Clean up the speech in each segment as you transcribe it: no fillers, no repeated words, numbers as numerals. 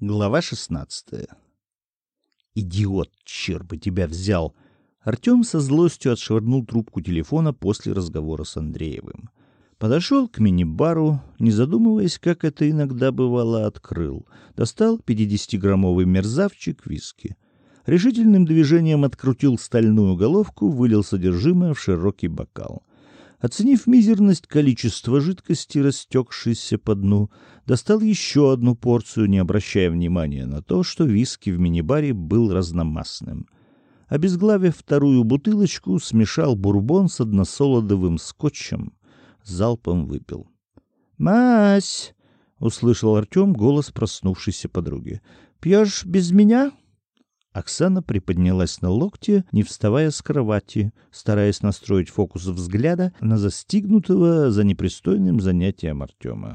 Глава 16. «Идиот, черт бы тебя взял!» Артем со злостью отшвырнул трубку телефона после разговора с Андреевым. Подошел к мини-бару, не задумываясь, как это иногда бывало, открыл. Достал 50-граммовый мерзавчик виски. Решительным движением открутил стальную головку, вылил содержимое в широкий бокал. Оценив мизерность количества жидкости, растекшейся по дну, достал еще одну порцию, не обращая внимания на то, что виски в мини-баре был разномастным. Обезглавив вторую бутылочку, смешал бурбон с односолодовым скотчем, залпом выпил. «Мась!» — услышал Артем голос проснувшейся подруги. «Пьешь без меня?» Оксана приподнялась на локте, не вставая с кровати, стараясь настроить фокус взгляда на застигнутого за непристойным занятием Артема.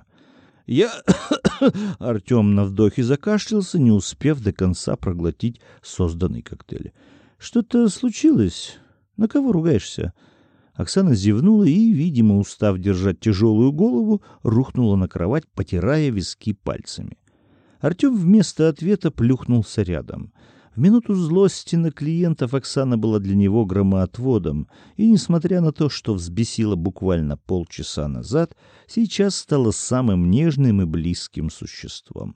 Артем на вдохе закашлялся, не успев до конца проглотить созданный коктейль. «Что-то случилось? На кого ругаешься?» Оксана зевнула и, видимо, устав держать тяжелую голову, рухнула на кровать, потирая виски пальцами. Артем вместо ответа плюхнулся рядом. В минуту злости на клиентов Оксана была для него громоотводом, и, несмотря на то, что взбесила буквально полчаса назад, сейчас стала самым нежным и близким существом.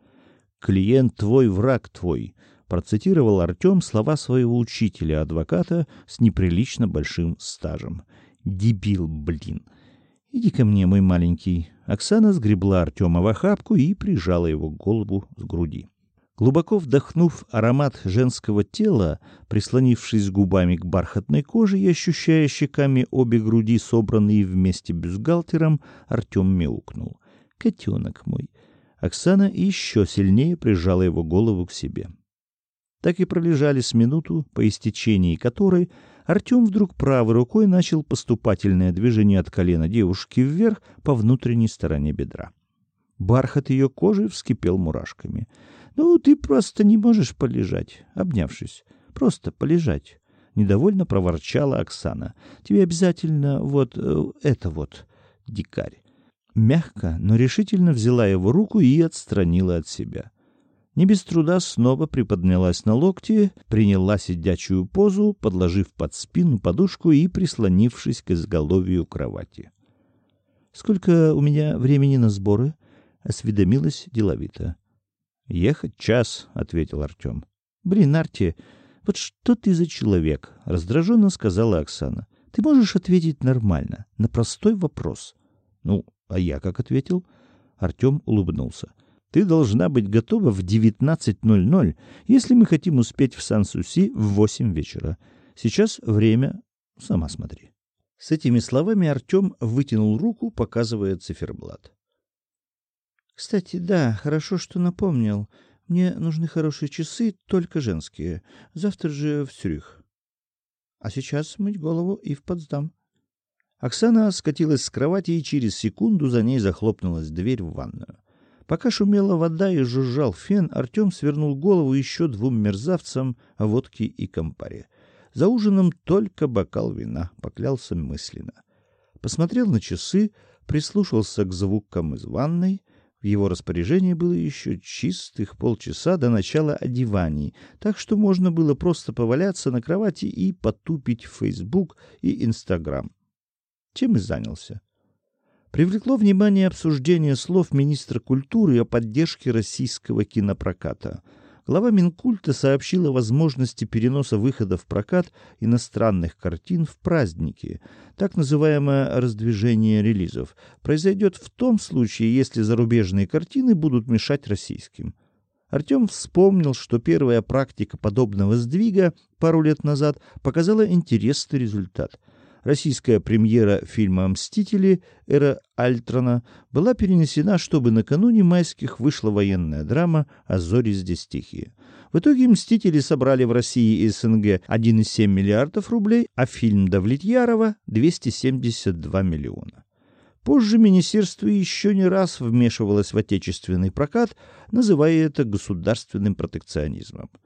«Клиент твой, враг твой», — процитировал Артем слова своего учителя-адвоката с неприлично большим стажем. «Дебил, блин! Иди ко мне, мой маленький». Оксана сгребла Артема в охапку и прижала его голову к груди. Глубоко вдохнув аромат женского тела, прислонившись губами к бархатной коже и ощущая щеками обе груди, собранные вместе бюстгальтером, Артем мяукнул. «Котенок мой!» Оксана еще сильнее прижала его голову к себе. Так и пролежали с минуту, по истечении которой Артем вдруг правой рукой начал поступательное движение от колена девушки вверх по внутренней стороне бедра. Бархат ее кожи вскипел мурашками. «Ну, ты просто не можешь полежать, обнявшись. Просто полежать», — недовольно проворчала Оксана. «Тебе обязательно это вот, дикарь». Мягко, но решительно взяла его руку и отстранила от себя. Не без труда снова приподнялась на локти, приняла сидячую позу, подложив под спину подушку и прислонившись к изголовью кровати. «Сколько у меня времени на сборы?» — осведомилась деловито. «Ехать час», — ответил Артем. «Блин, Арти, вот что ты за человек?» — раздраженно сказала Оксана. «Ты можешь ответить нормально, на простой вопрос». «Ну, а я как ответил?» Артем улыбнулся. «Ты должна быть готова в 19:00, если мы хотим успеть в Сан-Суси в 8 вечера. Сейчас время, сама смотри». С этими словами Артем вытянул руку, показывая циферблат. «Кстати, да, хорошо, что напомнил. Мне нужны хорошие часы, только женские. Завтра же в Цюрих. А сейчас мыть голову и в Потсдам». Оксана скатилась с кровати, и через секунду за ней захлопнулась дверь в ванную. Пока шумела вода и жужжал фен, Артем свернул голову еще двум мерзавцам водки и кампари. За ужином только бокал вина, поклялся мысленно. Посмотрел на часы, прислушался к звукам из ванной. В его распоряжении было еще чистых полчаса до начала одеваний, так что можно было просто поваляться на кровати и потупить в Facebook и Instagram. Чем и занялся. Привлекло внимание обсуждение слов министра культуры о поддержке российского кинопроката. Глава Минкульта сообщил о возможности переноса выхода в прокат иностранных картин в праздники. Так называемое раздвижение релизов произойдет в том случае, если зарубежные картины будут мешать российским. Артем вспомнил, что первая практика подобного сдвига пару лет назад показала интересный результат. Российская премьера фильма «Мстители. Эра Альтрона» была перенесена, чтобы накануне майских вышла военная драма «А зори здесь тихие». В итоге «Мстители» собрали в России и СНГ 1,7 миллиардов рублей, а фильм Давлетьярова — 272 миллиона. Позже министерство еще не раз вмешивалось в отечественный прокат, называя это государственным протекционизмом.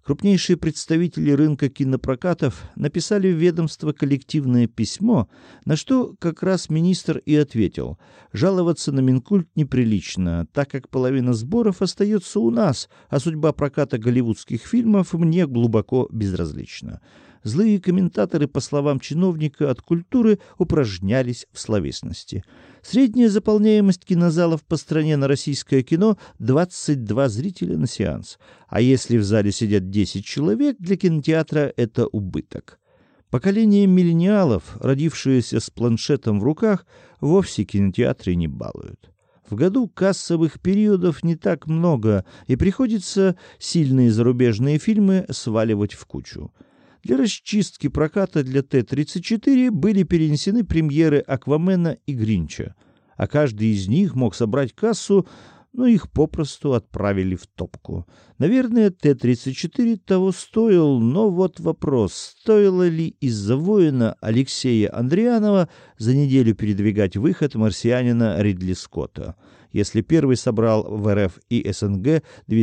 Крупнейшие представители рынка кинопрокатов написали в ведомство коллективное письмо, на что как раз министр и ответил: жаловаться на Минкульт неприлично, так как половина сборов остается у нас, а судьба проката голливудских фильмов мне глубоко безразлична. Злые комментаторы, по словам чиновника от культуры, упражнялись в словесности. Средняя заполняемость кинозалов по стране на российское кино — 22 зрителя на сеанс. А если в зале сидят 10 человек, для кинотеатра это убыток. Поколение миллениалов, родившееся с планшетом в руках, вовсе кинотеатры не балуют. В году кассовых периодов не так много, и приходится сильные зарубежные фильмы сваливать в кучу. Для расчистки проката для Т-34 были перенесены премьеры «Аквамена» и «Гринча», а каждый из них мог собрать кассу, но их попросту отправили в топку. Наверное, Т-34 того стоил, но вот вопрос, стоило ли из-за «Воина» Алексея Андрианова за неделю передвигать выход «Марсианина» Ридли Скотта. Если первый собрал в РФ и СНГ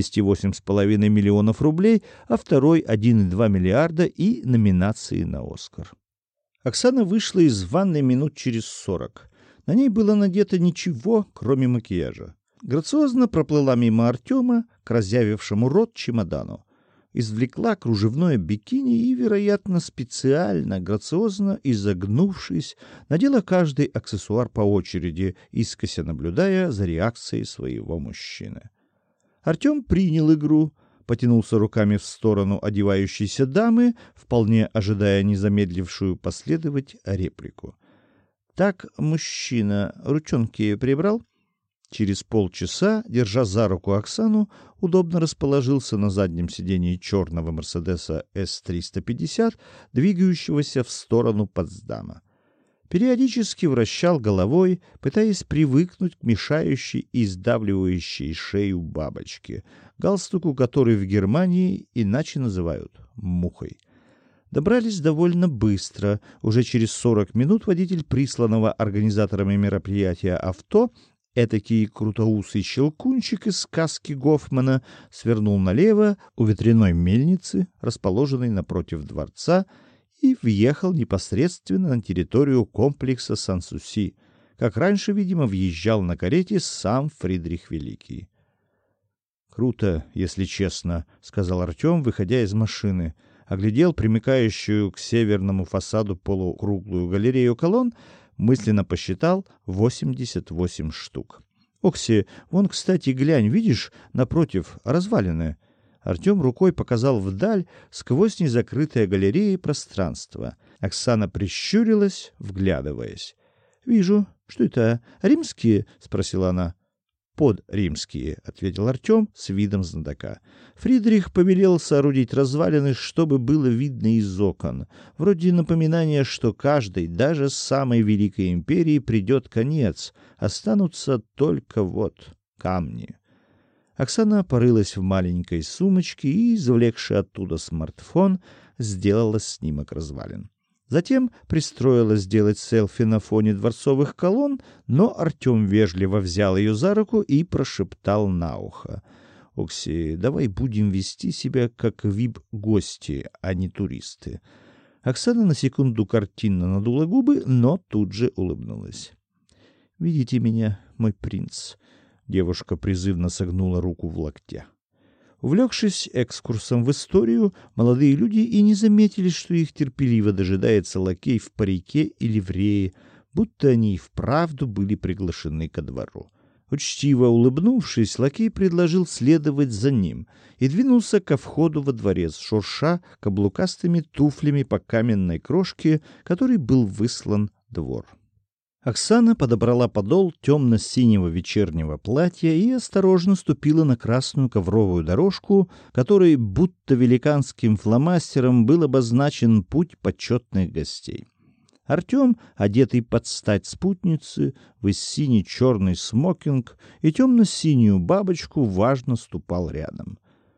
208,5 миллионов рублей, а второй 1,2 миллиарда и номинации на «Оскар». Оксана вышла из ванной минут через 40. На ней было надето ничего, кроме макияжа. Грациозно проплыла мимо Артема к разъявившему рот чемодану. Извлекла кружевное бикини и, вероятно, специально, грациозно изогнувшись, надела каждый аксессуар по очереди, искося наблюдая за реакцией своего мужчины. Артем принял игру, потянулся руками в сторону одевающейся дамы, вполне ожидая незамедлившую последовать реплику. «Так, мужчина, ручонки прибрал?» Через полчаса, держа за руку Оксану, удобно расположился на заднем сидении черного Мерседеса С-350, двигающегося в сторону Потсдама. Периодически вращал головой, пытаясь привыкнуть к мешающей и сдавливающей шею бабочке, галстуку, который в Германии иначе называют мухой. Добрались довольно быстро. Уже через 40 минут водитель присланного организаторами мероприятия авто, этакий крутоусый щелкунчик из сказки Гофмана, свернул налево у ветряной мельницы, расположенной напротив дворца, и въехал непосредственно на территорию комплекса Сан-Суси. Как раньше, видимо, въезжал на карете сам Фридрих Великий. «Круто, если честно», — сказал Артем, выходя из машины. Оглядел примыкающую к северному фасаду полукруглую галерею колонн, мысленно посчитал 88 штук. «Окси, вон, кстати, глянь, видишь, напротив, развалины». Артем рукой показал вдаль, сквозь незакрытое галереей пространство. Оксана прищурилась, вглядываясь. «Вижу. Что это, римские?» — спросила она. «Подримские», — ответил Артем с видом знатока. Фридрих повелел соорудить развалины, чтобы было видно из окон. Вроде напоминания, что каждой, даже самой великой империи, придет конец. Останутся только вот камни. Оксана порылась в маленькой сумочке и, извлекши оттуда смартфон, сделала снимок развалин. Затем пристроилась сделать селфи на фоне дворцовых колонн, но Артем вежливо взял ее за руку и прошептал на ухо: «Окси, давай будем вести себя как вип-гости, а не туристы». Оксана на секунду картинно надула губы, но тут же улыбнулась. «Видите меня, мой принц?» Девушка призывно согнула руку в локте. Увлекшись экскурсом в историю, молодые люди и не заметили, что их терпеливо дожидается лакей в парике и ливрее, будто они и вправду были приглашены ко двору. Учтиво улыбнувшись, лакей предложил следовать за ним и двинулся ко входу во дворец, шурша каблукастыми туфлями по каменной крошке, которой был выслан двор. Оксана подобрала подол темно-синего вечернего платья и осторожно ступила на красную ковровую дорожку, которой будто великанским фломастером был обозначен путь почетных гостей. Артем, одетый под стать спутницы, в синий-черный смокинг и темно-синюю бабочку, важно ступал рядом.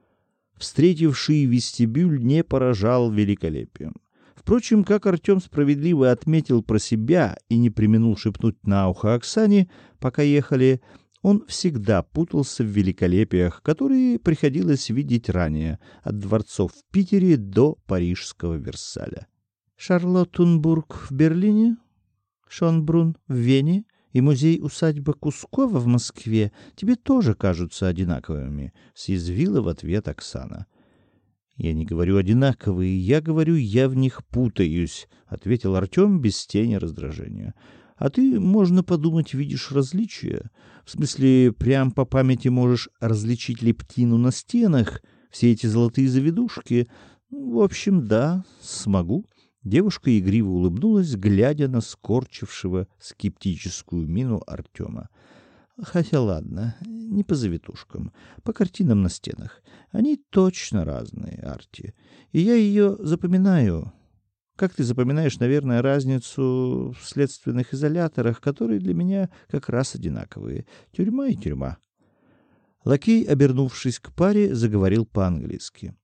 Встретивший вестибюль не поражал великолепием. Впрочем, как Артем справедливо отметил про себя и не преминул шепнуть на ухо Оксане, пока ехали, Он всегда путался в великолепиях, которые приходилось видеть ранее, от дворцов в Питере до парижского Версаля. Шарлоттенбург в Берлине, Шонбрунн в Вене и музей-усадьба Кускова в Москве тебе тоже кажутся одинаковыми, съязвила в ответ Оксана. Я не говорю одинаковые, я говорю, я в них путаюсь, ответил Артем без тени раздражения. А ты, можно подумать, видишь различия. В смысле, прям по памяти можешь различить лептину на стенах, все эти золотые завитушки. В общем, да, смогу. Девушка игриво улыбнулась, глядя на скорчившего скептическую мину Артема. Хотя ладно, не по завитушкам, по картинам на стенах. Они точно разные, Арти. И я ее запоминаю. Как ты запоминаешь, наверное, разницу в следственных изоляторах, которые для меня как раз одинаковые. Тюрьма и тюрьма. Лакей, обернувшись к паре, заговорил по-английски.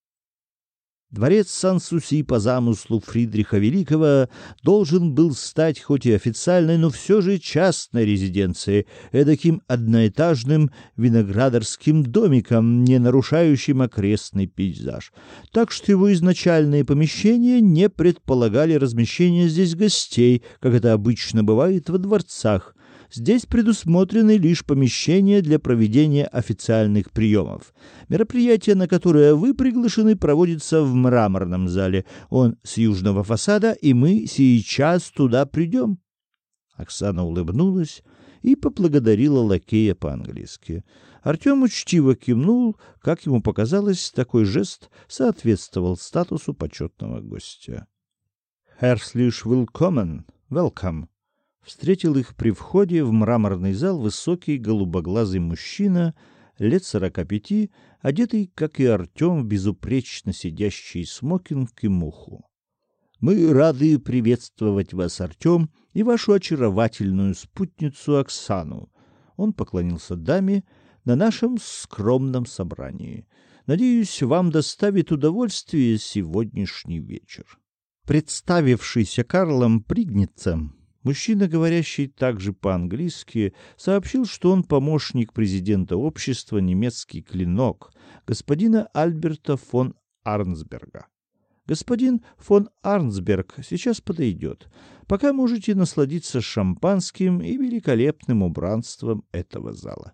Дворец Сан-Суси по замыслу Фридриха Великого должен был стать хоть и официальной, но все же частной резиденцией, эдаким одноэтажным виноградарским домиком, не нарушающим окрестный пейзаж. Так что его изначальные помещения не предполагали размещения здесь гостей, как это обычно бывает во дворцах. Здесь предусмотрены лишь помещения для проведения официальных приемов. Мероприятие, на которое вы приглашены, проводится в мраморном зале. Он с южного фасада, и мы сейчас туда придем. Оксана улыбнулась и поблагодарила лакея по-английски. Артем учтиво кивнул, как ему показалось, такой жест соответствовал статусу почетного гостя. «Herzlich willkommen, welcome». Встретил их при входе в мраморный зал высокий голубоглазый мужчина, лет 45, одетый, как и Артем, в безупречно сидящий смокинг и муху. «Мы рады приветствовать вас, Артем, и вашу очаровательную спутницу Оксану». Он поклонился даме на нашем скромном собрании. «Надеюсь, вам доставит удовольствие сегодняшний вечер». Представившийся Карлом Пригницем, мужчина, говорящий также по-английски, сообщил, что он помощник президента общества «Немецкий клинок» господина Альберта фон Арнсберга. Господин фон Арнсберг сейчас подойдет. Пока можете насладиться шампанским и великолепным убранством этого зала.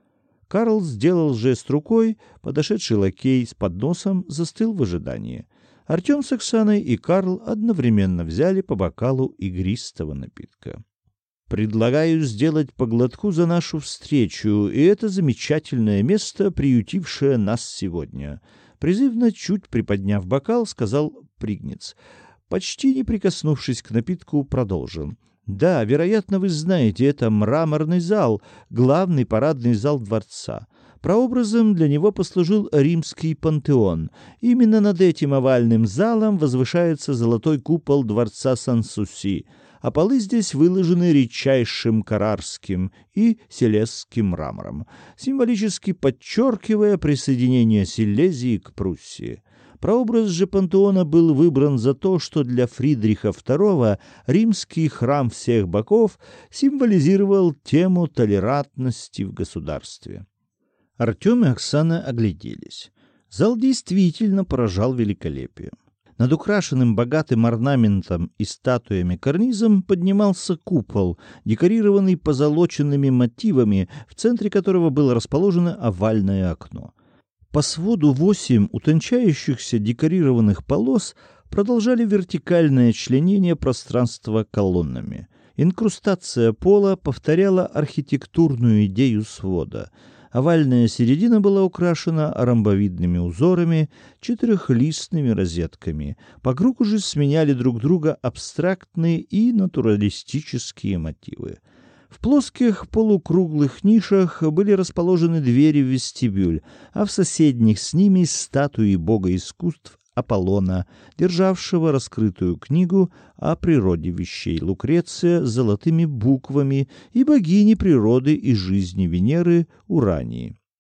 Карл сделал жест рукой, подошедший лакей с подносом застыл в ожидании. Артем с Оксаной и Карл одновременно взяли по бокалу игристого напитка. «Предлагаю сделать по глотку за нашу встречу, и это замечательное место, приютившее нас сегодня», — призывно, чуть приподняв бокал, сказал Пригниц. Почти не прикоснувшись к напитку, продолжил. «Да, вероятно, вы знаете, это мраморный зал, главный парадный зал дворца. Прообразом для него послужил римский пантеон. Именно над этим овальным залом возвышается золотой купол дворца Сан-Суси, а полы здесь выложены редчайшим каррарским и селезским мрамором, символически подчеркивая присоединение Силезии к Пруссии. Прообраз же пантеона был выбран за то, что для Фридриха II римский храм всех богов символизировал тему толерантности в государстве. Артем и Оксана огляделись. Зал действительно поражал великолепием. Над украшенным богатым орнаментом и статуями карнизом поднимался купол, декорированный позолоченными мотивами, в центре которого было расположено овальное окно. По своду 8 утончающихся декорированных полос продолжали вертикальное членение пространства колоннами. Инкрустация пола повторяла архитектурную идею свода. Овальная середина была украшена ромбовидными узорами, четырехлистными розетками. По кругу же сменяли друг друга абстрактные и натуралистические мотивы. В плоских полукруглых нишах были расположены двери в вестибюль, а в соседних с ними статуи бога искусств Аполлона, державшего раскрытую книгу о природе вещей Лукреция с золотыми буквами, и богини природы и жизни Венеры Урании.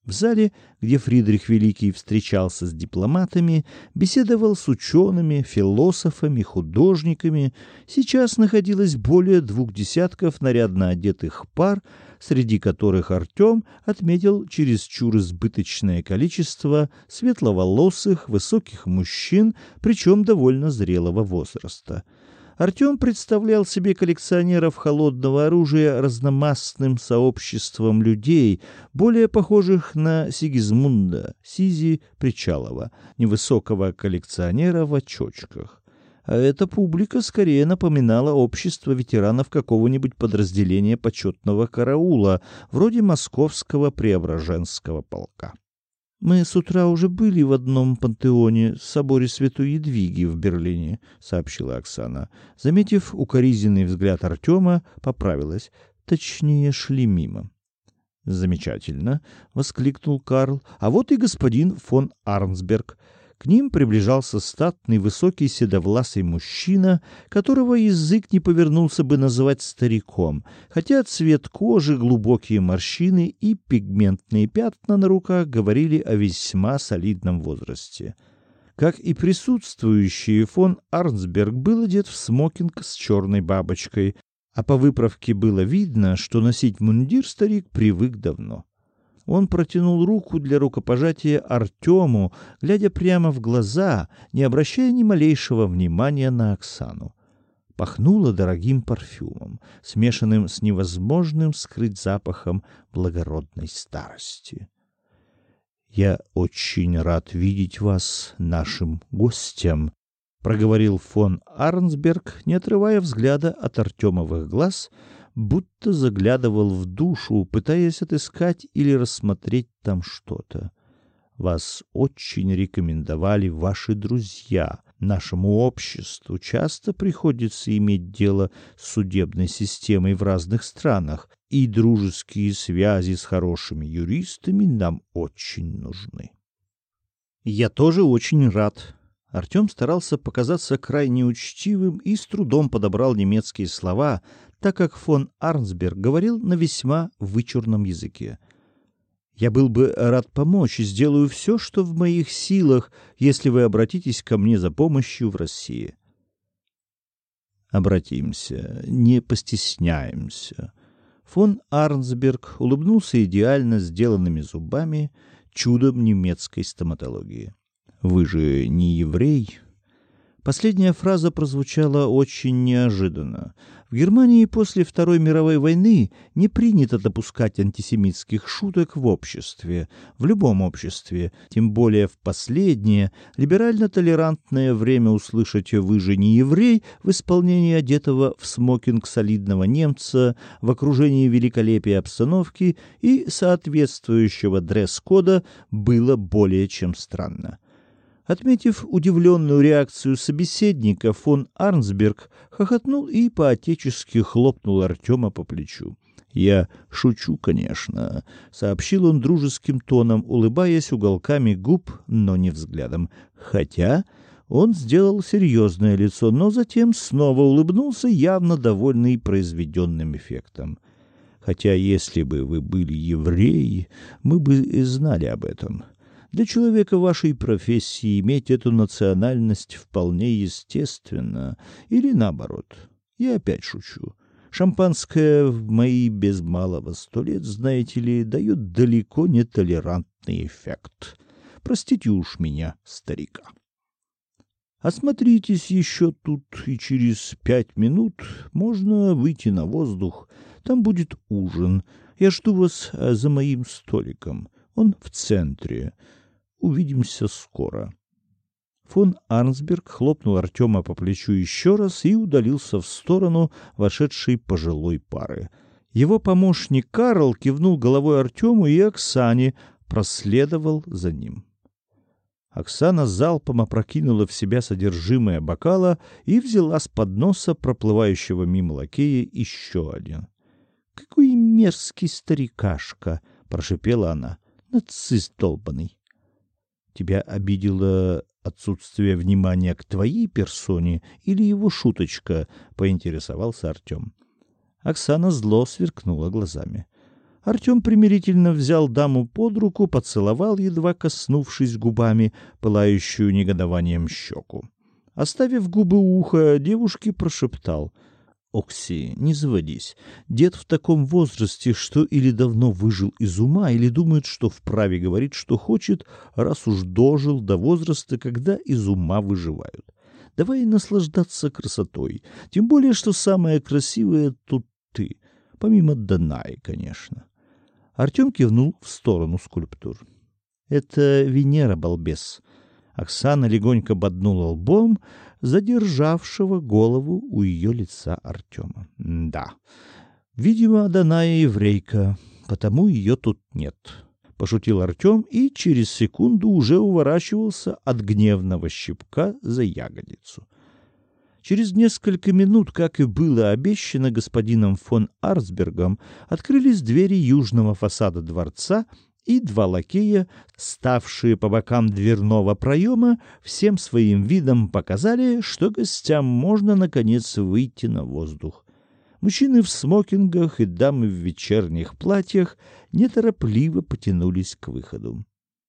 В зале, где Фридрих Великий встречался с дипломатами, беседовал с учеными, философами, художниками, сейчас находилось более 20 нарядно одетых пар, среди которых Артем отметил чересчур избыточное количество светловолосых, высоких мужчин, причем довольно зрелого возраста. Артем представлял себе коллекционеров холодного оружия разномастным сообществом людей, более похожих на Сигизмунда Сизи Причалова, невысокого коллекционера в очочках. А эта публика скорее напоминала общество ветеранов какого-нибудь подразделения почетного караула, вроде московского Преображенского полка. «Мы с утра уже были в одном пантеоне, в соборе Святой Едвиги в Берлине», — сообщила Оксана. Заметив укоризненный взгляд Артема, поправилась. Точнее, шли мимо. «Замечательно», — воскликнул Карл. «А вот и господин фон Арнсберг». К ним приближался статный, высокий, седовласый мужчина, которого язык не повернулся бы называть стариком, хотя цвет кожи, глубокие морщины и пигментные пятна на руках говорили о весьма солидном возрасте. Как и присутствующий, фон Арнсберг был одет в смокинг с черной бабочкой, а по выправке было видно, что носить мундир старик привык давно. Он протянул руку для рукопожатия Артему, глядя прямо в глаза, не обращая ни малейшего внимания на Оксану. Пахнуло дорогим парфюмом, смешанным с невозможным скрыть запахом благородной старости. «Я очень рад видеть вас нашим гостем», — проговорил фон Арнсберг, не отрывая взгляда от Артемовых глаз, будто заглядывал в душу, пытаясь отыскать или рассмотреть там что-то. «Вас очень рекомендовали ваши друзья. Нашему обществу часто приходится иметь дело с судебной системой в разных странах, и дружеские связи с хорошими юристами нам очень нужны». «Я тоже очень рад». Артем старался показаться крайне учтивым и с трудом подобрал немецкие слова, так как фон Арнсберг говорил на весьма вычурном языке. «Я был бы рад помочь и сделаю все, что в моих силах, если вы обратитесь ко мне за помощью в России». «Обратимся, не постесняемся». Фон Арнсберг улыбнулся идеально сделанными зубами, чудом немецкой стоматологии. «Вы же не еврей?» Последняя фраза прозвучала очень неожиданно. В Германии после Второй мировой войны не принято допускать антисемитских шуток в обществе, в любом обществе, тем более в последнее, либерально-толерантное время услышать «вы же не еврей» в исполнении одетого в смокинг солидного немца, в окружении великолепия обстановки и соответствующего дресс-кода было более чем странно. Отметив удивленную реакцию собеседника, фон Арнсберг хохотнул и по-отечески хлопнул Артема по плечу. «Я шучу, конечно», — сообщил он дружеским тоном, улыбаясь уголками губ, но не взглядом. Хотя он сделал серьезное лицо, но затем снова улыбнулся, явно довольный произведенным эффектом. «Хотя если бы вы были евреи, мы бы и знали об этом. Для человека вашей профессии иметь эту национальность вполне естественно. Или наоборот. Я опять шучу. Шампанское в мои без малого 100 лет, знаете ли, дает далеко не толерантный эффект. Простите уж меня, старика. Осмотритесь еще тут, и через 5 минут можно выйти на воздух. Там будет ужин. Я жду вас за моим столиком. Он в центре. Увидимся скоро». Фон Арнсберг хлопнул Артема по плечу еще раз и удалился в сторону вошедшей пожилой пары. Его помощник Карл кивнул головой Артему и Оксане, проследовал за ним. Оксана залпом опрокинула в себя содержимое бокала и взяла с подноса проплывающего мимо лакея еще один. «Какой мерзкий старикашка!» — прошипела она. «Нацист долбаный!» «Тебя обидело отсутствие внимания к твоей персоне или его шуточка?» — поинтересовался Артем. Оксана зло сверкнула глазами. Артем примирительно взял даму под руку, поцеловал, едва коснувшись губами, пылающую негодованием щеку. Оставив губы у уха девушки, прошептал: «Окси, не заводись. Дед в таком возрасте, что или давно выжил из ума, или думает, что вправе говорить, что хочет, раз уж дожил до возраста, когда из ума выживают. Давай наслаждаться красотой. Тем более, что самое красивое тут ты. Помимо Данаи, конечно». Артем кивнул в сторону скульптур. «Это Венера, балбес». Оксана легонько боднула лбом задержавшего голову у ее лица Артема. «Да, видимо, Даная еврейка, потому ее тут нет», — пошутил Артем и через секунду уже уворачивался от гневного щипка за ягодицу. Через несколько минут, как и было обещано господином фон Арцбергом, открылись двери южного фасада дворца, и два лакея, ставшие по бокам дверного проема, всем своим видом показали, что гостям можно, наконец, выйти на воздух. Мужчины в смокингах и дамы в вечерних платьях неторопливо потянулись к выходу.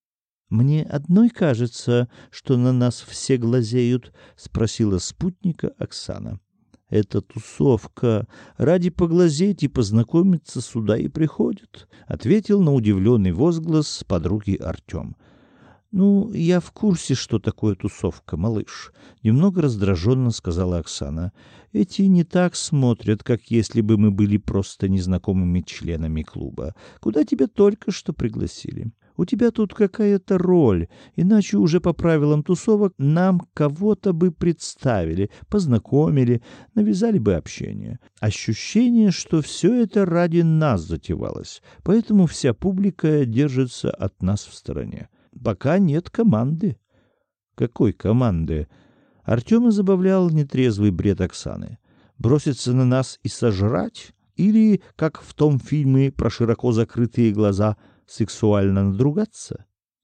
«Мне одной кажется, что на нас все глазеют», — спросила спутника Оксана. «Это тусовка. Ради поглазеть и познакомиться сюда и приходят», — ответил на удивленный возглас подруги Артем. «Ну, я в курсе, что такое тусовка, малыш», — немного раздраженно сказала Оксана. «Эти не так смотрят, как если бы мы были просто незнакомыми членами клуба, куда тебя только что пригласили. У тебя тут какая-то роль, иначе уже по правилам тусовок нам кого-то бы представили, познакомили, навязали бы общение. Ощущение, что все это ради нас затевалось, поэтому вся публика держится от нас в стороне. Пока нет команды». «Какой команды?» Артема забавлял нетрезвый бред Оксаны. «Броситься на нас и сожрать? Или, как в том фильме про широко закрытые глаза, сексуально надругаться?»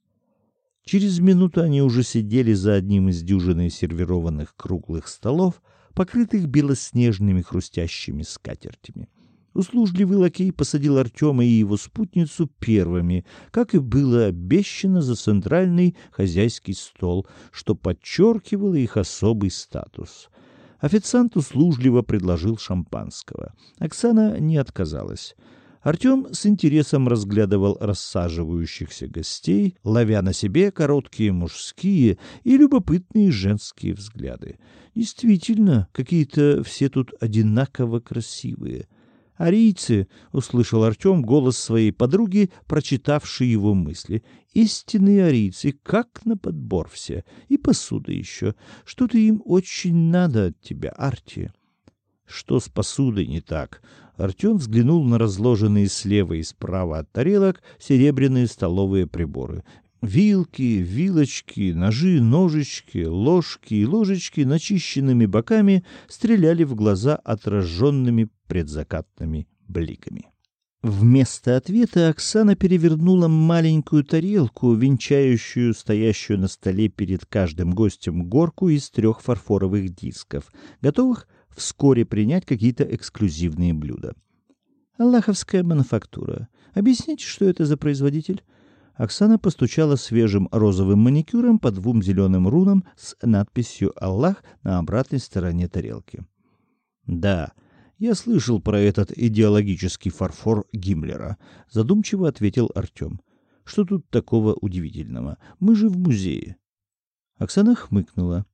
Через минуту они уже сидели за одним из дюжины сервированных круглых столов, покрытых белоснежными хрустящими скатертями. Услужливый лакей посадил Артема и его спутницу первыми, как и было обещано, за центральный хозяйский стол, что подчеркивало их особый статус. Официант услужливо предложил шампанского. Оксана не отказалась. Артем с интересом разглядывал рассаживающихся гостей, ловя на себе короткие мужские и любопытные женские взгляды. Действительно, какие-то все тут одинаково красивые. «Арийцы!» — услышал Артем голос своей подруги, прочитавшей его мысли. «Истинные арийцы, как на подбор все. И посуда еще. Что-то им очень надо от тебя, Арти». «Что с посудой не так?» Артем взглянул на разложенные слева и справа от тарелок серебряные столовые приборы. Вилки, вилочки, ножи, ножички, ложки и ложечки начищенными боками стреляли в глаза отраженными предзакатными бликами. Вместо ответа Оксана перевернула маленькую тарелку, венчающую стоящую на столе перед каждым гостем горку из 3 фарфоровых дисков, готовых вскоре принять какие-то эксклюзивные блюда. «Аллаховская мануфактура. Объясните, что это за производитель?» Оксана постучала свежим розовым маникюром по 2 зеленым рунам с надписью «Аллах» на обратной стороне тарелки. «Да, я слышал про этот идеологический фарфор Гиммлера», — задумчиво ответил Артем. «Что тут такого удивительного? Мы же в музее». Оксана хмыкнула.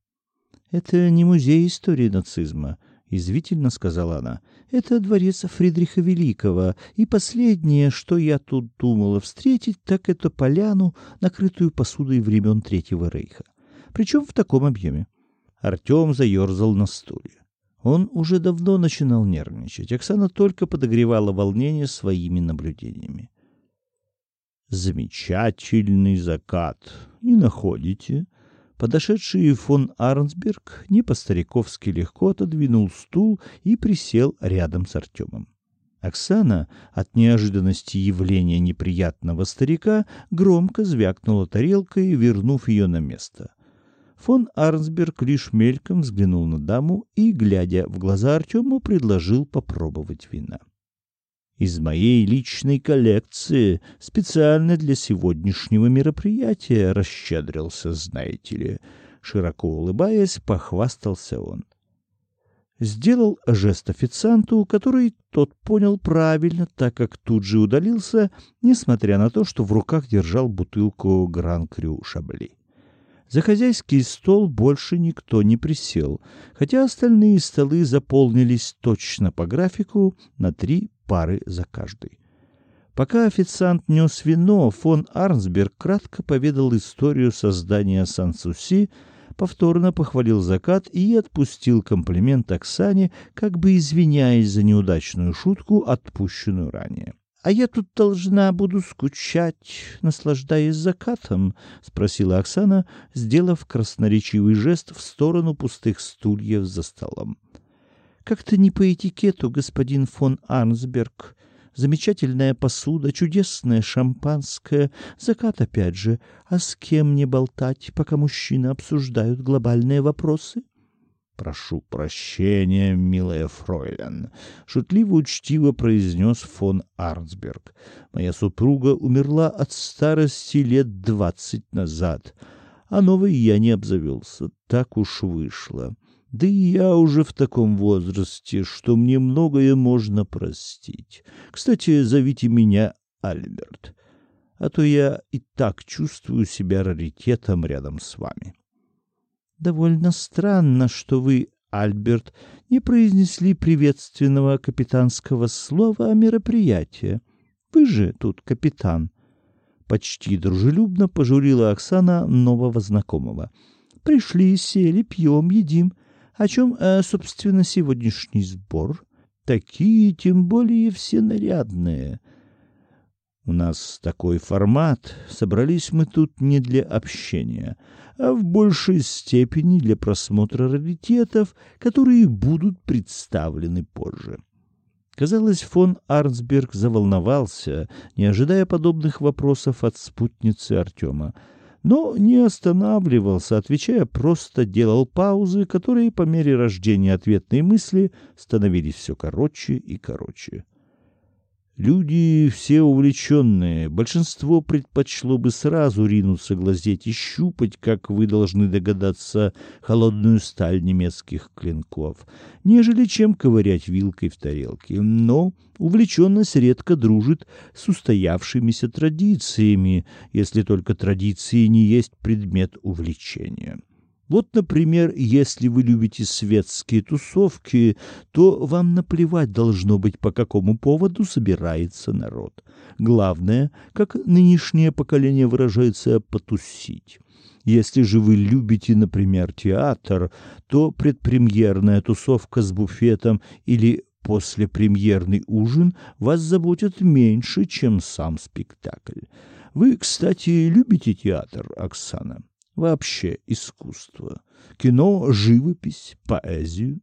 «Это не музей истории нацизма», — язвительно сказала она. «Это дворец Фридриха Великого, и последнее, что я тут думала встретить, так это поляну, накрытую посудой времен Третьего Рейха. Причем в таком объеме». Артем заерзал на стуле. Он уже давно начинал нервничать. Оксана только подогревала волнение своими наблюдениями. «Замечательный закат. Не находите?» Подошедший фон Арнсберг не по-стариковски легко отодвинул стул и присел рядом с Артемом. Оксана от неожиданности явления неприятного старика громко звякнула тарелкой, вернув ее на место. Фон Арнсберг лишь мельком взглянул на даму и, глядя в глаза Артему, предложил попробовать вина. Из моей личной коллекции, специально для сегодняшнего мероприятия, расщедрился, знаете ли. Широко улыбаясь, похвастался он. Сделал жест официанту, который тот понял правильно, так как тут же удалился, несмотря на то, что в руках держал бутылку Гран-Крю Шабли. За хозяйский стол больше никто не присел, хотя остальные столы заполнились точно по графику на 3 пары за каждый. Пока официант нес вино, фон Арнсберг кратко поведал историю создания Сан-Суси, повторно похвалил закат и отпустил комплимент Оксане, как бы извиняясь за неудачную шутку, отпущенную ранее. «А я тут должна буду скучать, наслаждаясь закатом?» — спросила Оксана, сделав красноречивый жест в сторону пустых стульев за столом. «Как-то не по этикету, господин фон Арнсберг. Замечательная посуда, чудесное шампанское, закат опять же. А с кем мне болтать, пока мужчины обсуждают глобальные вопросы?» «Прошу прощения, милая фройлен», — шутливо-учтиво произнес фон Арнсберг. «Моя супруга умерла от старости лет 20 назад, а новой я не обзавелся. Так уж вышло. Да и я уже в таком возрасте, что мне многое можно простить. Кстати, зовите меня Альберт, а то я и так чувствую себя раритетом рядом с вами». «Довольно странно, что вы, Альберт, не произнесли приветственного капитанского слова о мероприятии. Вы же тут капитан». Почти дружелюбно пожурила Оксана нового знакомого. «Пришли, сели, пьем, едим. О чем, собственно, сегодняшний сбор? Такие, тем более, все нарядные». «У нас такой формат. Собрались мы тут не для общения, а в большей степени для просмотра раритетов, которые будут представлены позже». Казалось, фон Арнсберг заволновался, не ожидая подобных вопросов от спутницы Артема, но не останавливался, отвечая, просто делал паузы, которые по мере рождения ответной мысли становились все короче и короче. Люди все увлеченные, большинство предпочло бы сразу ринуться глазеть и щупать, как вы должны догадаться, холодную сталь немецких клинков, нежели чем ковырять вилкой в тарелке. Но увлеченность редко дружит с устоявшимися традициями, если только традиции не есть предмет увлечения. Вот, например, если вы любите светские тусовки, то вам наплевать должно быть, по какому поводу собирается народ. Главное, как нынешнее поколение выражается, потусить. Если же вы любите, например, театр, то предпремьерная тусовка с буфетом или послепремьерный ужин вас заботит меньше, чем сам спектакль. Вы, кстати, любите театр, Оксана? Вообще искусство, кино, живопись, поэзию?»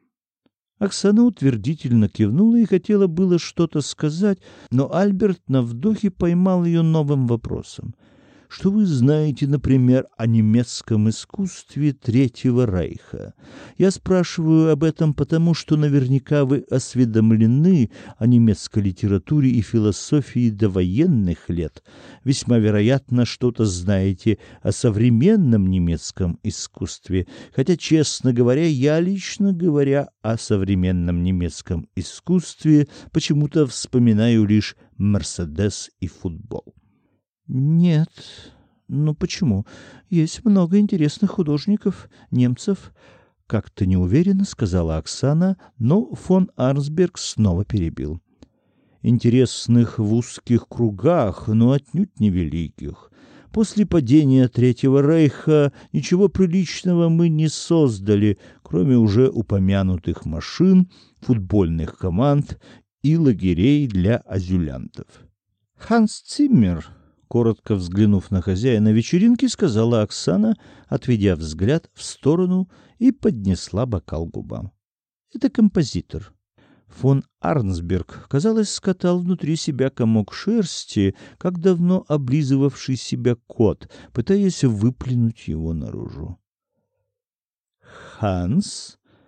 Оксана утвердительно кивнула и хотела было что-то сказать, но Альберт на вдохе поймал ее новым вопросом. «Что вы знаете, например, о немецком искусстве Третьего Рейха? Я спрашиваю об этом потому, что наверняка вы осведомлены о немецкой литературе и философии довоенных лет. Весьма вероятно, что-то знаете о современном немецком искусстве, хотя, честно говоря, я лично говоря о современном немецком искусстве почему-то вспоминаю лишь «Мерседес» и футбол». «Нет. Ну почему? Есть много интересных художников, немцев». Как-то неуверенно сказала Оксана, но фон Арнсберг снова перебил. «Интересных в узких кругах, но отнюдь не великих. После падения Третьего Рейха ничего приличного мы не создали, кроме уже упомянутых машин, футбольных команд и лагерей для азюлянтов». «Ханс Циммер», коротко взглянув на хозяина вечеринки, сказала Оксана, отведя взгляд в сторону и поднесла бокал к губам. «Это композитор». Фон Арнсберг, казалось, скатал внутри себя комок шерсти, как давно облизывавший себя кот, пытаясь выплюнуть его наружу. «Ханс?»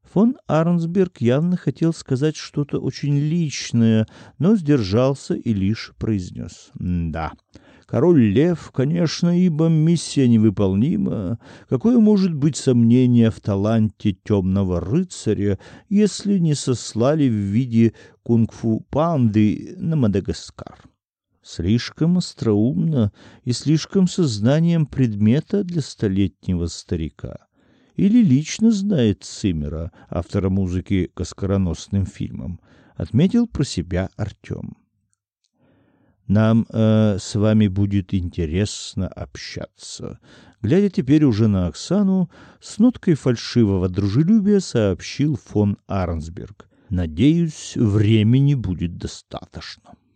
Фон Арнсберг явно хотел сказать что-то очень личное, но сдержался и лишь произнес: «Да, король Лев, конечно, ибо миссия невыполнима. Какое может быть сомнение в таланте темного рыцаря, если не сослали в виде кунг-фу панды на Мадагаскар? Слишком остроумно и слишком сознанием предмета для столетнего старика. Или лично знает Циммера, автора музыки к оскароносным фильмам», — отметил про себя Артем. «Нам с вами будет интересно общаться», — глядя теперь уже на Оксану, с ноткой фальшивого дружелюбия сообщил фон Арнсберг. «Надеюсь, времени будет достаточно».